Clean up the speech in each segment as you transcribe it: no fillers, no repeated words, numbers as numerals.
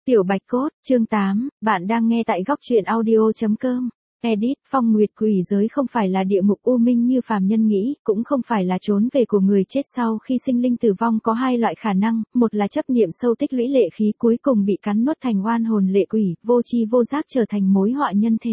Tiểu Bạch Cốt, chương 8, bạn đang nghe tại góc truyện audio.com. Edit, Phong Nguyệt quỷ giới không phải là địa ngục u minh như phàm nhân nghĩ, cũng không phải là trốn về của người chết sau khi sinh linh tử vong. Có hai loại khả năng, một là chấp niệm sâu tích lũy lệ khí cuối cùng bị cắn nuốt thành oan hồn lệ quỷ, vô tri vô giác trở thành mối họa nhân thế.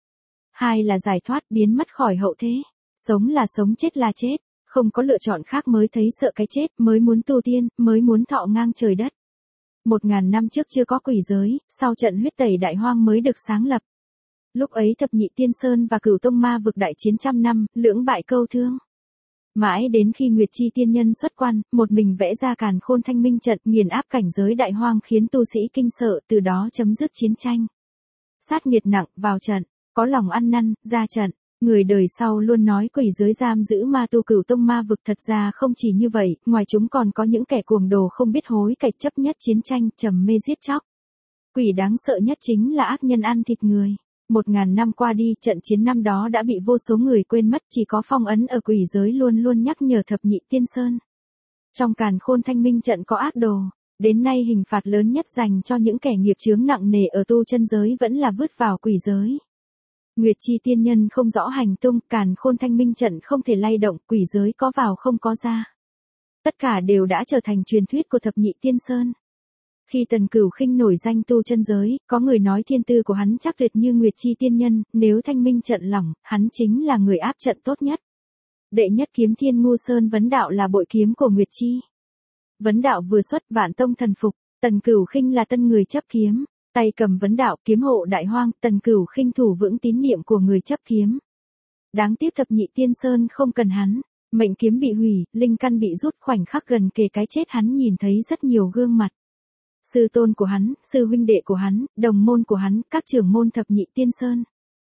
Hai là giải thoát biến mất khỏi hậu thế. Sống là sống, chết là chết, không có lựa chọn khác mới thấy sợ cái chết, mới muốn tu tiên, mới muốn thọ ngang trời đất. 1000 năm trước chưa có quỷ giới, sau trận huyết tẩy đại hoang mới được sáng lập. Lúc ấy thập nhị tiên sơn và cửu tông ma vực đại chiến trăm năm, lưỡng bại câu thương. Mãi đến khi Nguyệt Chi tiên nhân xuất quan, một mình vẽ ra càn khôn thanh minh trận nghiền áp cảnh giới đại hoang khiến tu sĩ kinh sợ, từ đó chấm dứt chiến tranh. Sát nghiệt nặng, vào trận, có lòng ăn năn, ra trận. Người đời sau luôn nói quỷ giới giam giữ ma tu cửu tông ma vực, thật ra không chỉ như vậy, ngoài chúng còn có những kẻ cuồng đồ không biết hối cải chấp nhất chiến tranh, trầm mê giết chóc. Quỷ đáng sợ nhất chính là ác nhân ăn thịt người. 1000 năm qua đi, trận chiến năm đó đã bị vô số người quên mất, chỉ có phong ấn ở quỷ giới luôn luôn nhắc nhở thập nhị tiên sơn. Trong càn khôn thanh minh trận có ác đồ, đến nay hình phạt lớn nhất dành cho những kẻ nghiệp chướng nặng nề ở tu chân giới vẫn là vứt vào quỷ giới. Nguyệt Chi tiên nhân không rõ hành tung, càn khôn thanh minh trận không thể lay động, quỷ giới có vào không có ra. Tất cả đều đã trở thành truyền thuyết của thập nhị tiên sơn. Khi Tần Cửu Khinh nổi danh tu chân giới, có người nói thiên tư của hắn chắc tuyệt như Nguyệt Chi tiên nhân, nếu thanh minh trận lỏng, hắn chính là người áp trận tốt nhất. Đệ nhất kiếm Thiên Ngu Sơn vấn đạo là bội kiếm của Nguyệt Chi. Vấn đạo vừa xuất, vạn tông thần phục, Tần Cửu Khinh là tân người chấp kiếm. Tay cầm vấn đạo, kiếm hộ đại hoang, Tần Cửu Khinh thủ vững tín niệm của người chấp kiếm. Đáng tiếc thập nhị tiên sơn không cần hắn, mệnh kiếm bị hủy, linh căn bị rút, khoảnh khắc gần kề cái chết hắn nhìn thấy rất nhiều gương mặt. Sư tôn của hắn, sư huynh đệ của hắn, đồng môn của hắn, các trưởng môn thập nhị tiên sơn.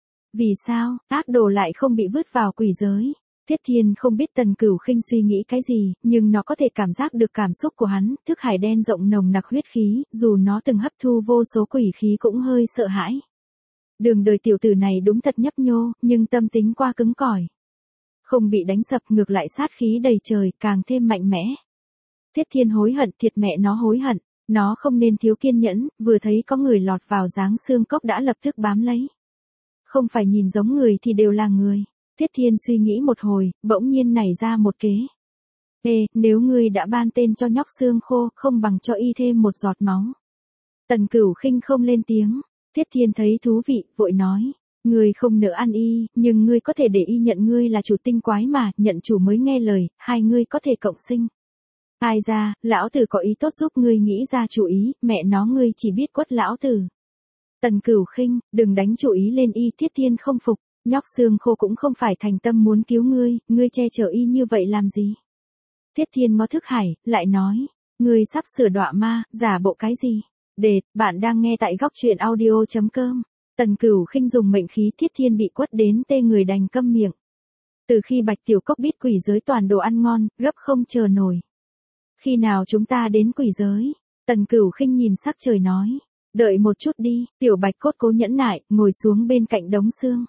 Vì sao, ác đồ lại không bị vứt vào quỷ giới? Thiết Thiên không biết Tần Cửu Khinh suy nghĩ cái gì, nhưng nó có thể cảm giác được cảm xúc của hắn, thức hải đen rộng nồng nặc huyết khí, dù nó từng hấp thu vô số quỷ khí cũng hơi sợ hãi. Đường đời tiểu tử này đúng thật nhấp nhô, nhưng tâm tính qua cứng cỏi. Không bị đánh sập, ngược lại sát khí đầy trời, càng thêm mạnh mẽ. Thiết Thiên hối hận, thiệt mẹ nó hối hận, nó không nên thiếu kiên nhẫn, vừa thấy có người lọt vào giáng xương cốc đã lập tức bám lấy. Không phải nhìn giống người thì đều là người. Thiết Thiên suy nghĩ một hồi, bỗng nhiên nảy ra một kế. Nếu ngươi đã ban tên cho nhóc xương khô, không bằng cho y thêm một giọt máu. Tần Cửu Khinh không lên tiếng. Thiết Thiên thấy thú vị, vội nói. Ngươi không nỡ ăn y, nhưng ngươi có thể để y nhận ngươi là chủ tinh quái mà, nhận chủ mới nghe lời, hai ngươi có thể cộng sinh. Ai ra, lão tử có ý tốt giúp ngươi nghĩ ra chủ ý, mẹ nó ngươi chỉ biết quất lão tử. Tần Cửu Khinh, đừng đánh chủ ý lên y. Thiết Thiên không phục. Nhóc xương khô cũng không phải thành tâm muốn cứu ngươi che chở y như vậy làm gì? Thiết Thiên ngó thức hải, lại nói, ngươi sắp sửa đọa ma, giả bộ cái gì? Bạn đang nghe tại góc truyện audio.com. Tần Cửu Khinh dùng mệnh khí Thiết Thiên bị quất đến tê người đành câm miệng. Từ khi Bạch Tiểu Cốc biết quỷ giới toàn đồ ăn ngon, gấp không chờ nổi. Khi nào chúng ta đến quỷ giới? Tần Cửu Khinh nhìn sắc trời nói, đợi một chút đi. Tiểu Bạch Cốt cố nhẫn nại, ngồi xuống bên cạnh đống xương.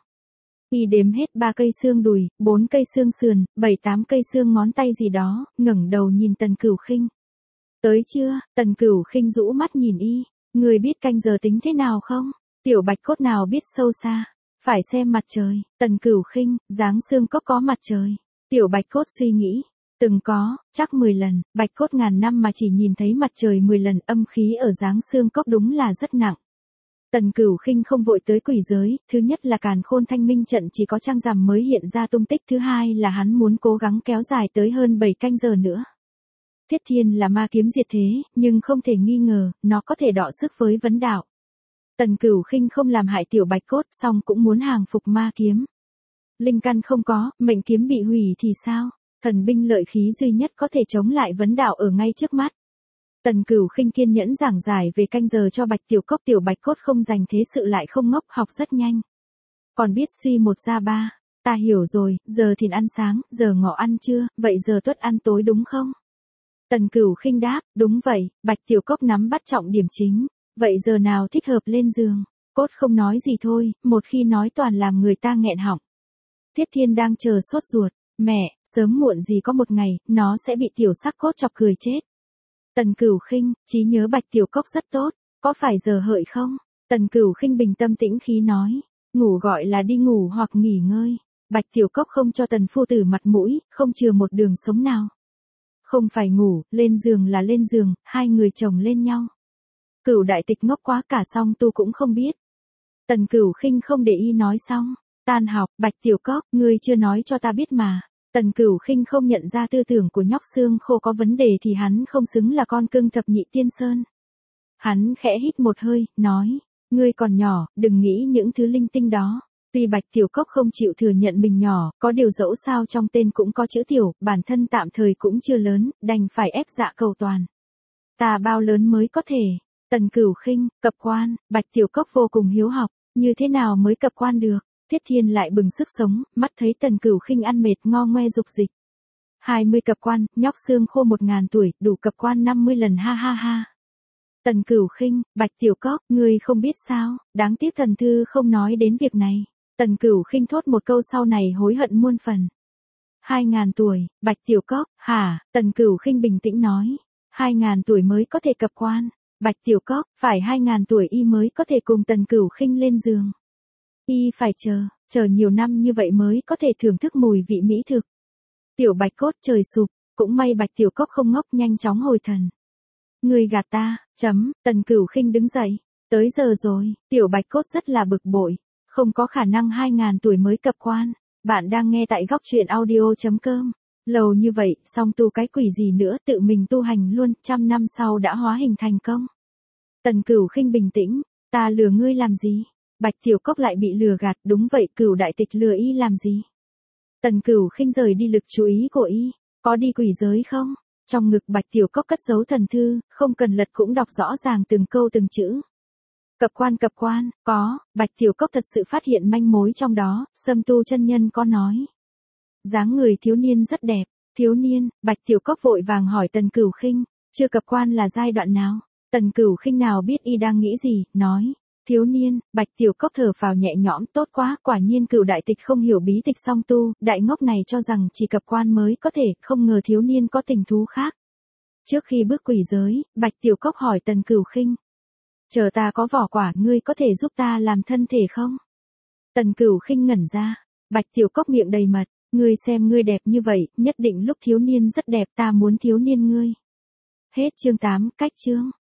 Y đếm hết 3 cây xương đùi, 4 cây xương sườn, 7-8 cây xương ngón tay gì đó, ngẩng đầu nhìn Tần Cửu Khinh. Tới chưa? Tần Cửu Khinh rũ mắt nhìn y. Người biết canh giờ tính thế nào không? Tiểu Bạch Cốt nào biết sâu xa. Phải xem mặt trời. Tần Cửu Khinh, giáng xương cốc có mặt trời. Tiểu Bạch Cốt suy nghĩ. Từng có, chắc 10 lần, Bạch Cốt ngàn năm mà chỉ nhìn thấy mặt trời 10 lần, âm khí ở giáng xương cốc đúng là rất nặng. Tần Cửu Khinh không vội tới quỷ giới, thứ nhất là càn khôn thanh minh trận chỉ có trăng rằm mới hiện ra tung tích, thứ hai là hắn muốn cố gắng kéo dài tới hơn 7 canh giờ nữa. Thiết Thiên là ma kiếm diệt thế, nhưng không thể nghi ngờ, nó có thể đọ sức với vấn đạo. Tần Cửu Khinh không làm hại Tiểu Bạch Cốt, song cũng muốn hàng phục ma kiếm. Linh căn không có, mệnh kiếm bị hủy thì sao? Thần binh lợi khí duy nhất có thể chống lại vấn đạo ở ngay trước mắt. Tần Cửu Khinh kiên nhẫn giảng giải về canh giờ cho Bạch Tiểu Cốc. Tiểu Bạch Cốt không dành thế sự lại không ngốc, học rất nhanh. Còn biết suy một ra ba. Ta hiểu rồi, giờ thìn ăn sáng, giờ ngọ ăn trưa, vậy giờ tuất ăn tối đúng không? Tần Cửu Khinh đáp, đúng vậy. Bạch Tiểu Cốc nắm bắt trọng điểm chính. Vậy giờ nào thích hợp lên giường? Cốt không nói gì thôi, một khi nói toàn làm người ta nghẹn họng. Thiết Thiên đang chờ sốt ruột. Mẹ, sớm muộn gì có một ngày, nó sẽ bị tiểu sắc cốt chọc cười chết. Tần Cửu Khinh, trí nhớ Bạch Tiểu Cốc rất tốt. có phải giờ hợi không? Tần Cửu Khinh bình tâm tĩnh khí nói, ngủ gọi là đi ngủ hoặc nghỉ ngơi. Bạch Tiểu Cốc không cho Tần phu tử mặt mũi, không chừa một đường sống nào. Không phải ngủ, lên giường là lên giường, hai người chồng lên nhau. Cửu đại tịch ngốc quá cả song tu cũng không biết. Tần Cửu Khinh không để ý nói xong, tan học, Bạch Tiểu Cốc, ngươi chưa nói cho ta biết mà. Tần Cửu Khinh không nhận ra tư tưởng của nhóc xương khô có vấn đề thì hắn không xứng là con cưng thập nhị tiên sơn. Hắn khẽ hít một hơi, nói, ngươi còn nhỏ, đừng nghĩ những thứ linh tinh đó. Tuy Bạch Tiểu Cốc không chịu thừa nhận mình nhỏ, có điều dẫu sao trong tên cũng có chữ tiểu, bản thân tạm thời cũng chưa lớn, đành phải ép dạ cầu toàn. Ta bao lớn mới có thể? Tần Cửu Khinh, cập quan. Bạch Tiểu Cốc vô cùng hiếu học, như thế nào mới cập quan được? Thiết Thiên lại bừng sức sống, mắt thấy Tần Cửu Khinh ăn mệt ngo ngoe dục dịch. 20 cập quan, nhóc xương khô 1000 tuổi, đủ cập quan 50 lần ha ha ha. Tần Cửu Khinh, Bạch Tiểu Cốc, ngươi không biết sao, đáng tiếc thần thư không nói đến việc này. Tần Cửu Khinh thốt một câu sau này hối hận muôn phần. 2000 tuổi, Bạch Tiểu Cốc, hả? Tần Cửu Khinh bình tĩnh nói, 2000 tuổi mới có thể cập quan. Bạch Tiểu Cốc, phải 2000 tuổi y mới có thể cùng Tần Cửu Khinh lên giường. Y phải chờ nhiều năm như vậy mới có thể thưởng thức mùi vị mỹ thực. Tiểu Bạch Cốt trời sụp, cũng may Bạch Tiểu Cốc không ngốc nhanh chóng hồi thần. Ngươi gạt ta, Tần Cửu Khinh đứng dậy, tới giờ rồi, Tiểu Bạch Cốt rất là bực bội, không có khả năng 2000 tuổi mới cập quan. Bạn đang nghe tại góc truyện audio.com. Lâu như vậy, xong tu cái quỷ gì nữa, tự mình tu hành luôn, 100 năm sau đã hóa hình thành công. Tần Cửu Khinh bình tĩnh, ta lừa ngươi làm gì? Bạch Tiểu Cốc lại bị lừa gạt, đúng vậy, Cửu đại tịch lừa y làm gì? Tần Cửu Khinh rời đi lực chú ý của y, có đi quỷ giới không? Trong ngực Bạch Tiểu Cốc cất giấu thần thư, không cần lật cũng đọc rõ ràng từng câu từng chữ. Cập quan, có, Bạch Tiểu Cốc thật sự phát hiện manh mối trong đó, Sâm Tu chân nhân có nói. Dáng người thiếu niên rất đẹp, thiếu niên, Bạch Tiểu Cốc vội vàng hỏi Tần Cửu Khinh, chưa cập quan là giai đoạn nào? Tần Cửu Khinh nào biết y đang nghĩ gì, nói, thiếu niên. Bạch Tiểu Cốc thở phào nhẹ nhõm, tốt quá, quả nhiên Cửu đại tịch không hiểu bí tịch song tu, đại ngốc này cho rằng chỉ cập quan mới có thể, không ngờ thiếu niên có tình thú khác. Trước khi bước quỷ giới, Bạch Tiểu Cốc hỏi Tần Cửu Khinh, chờ ta có vỏ quả, ngươi có thể giúp ta làm thân thể không? Tần Cửu Khinh ngẩn ra, Bạch Tiểu Cốc miệng đầy mật, ngươi xem ngươi đẹp như vậy, nhất định lúc thiếu niên rất đẹp, ta muốn thiếu niên ngươi. Hết chương 8, cách chương.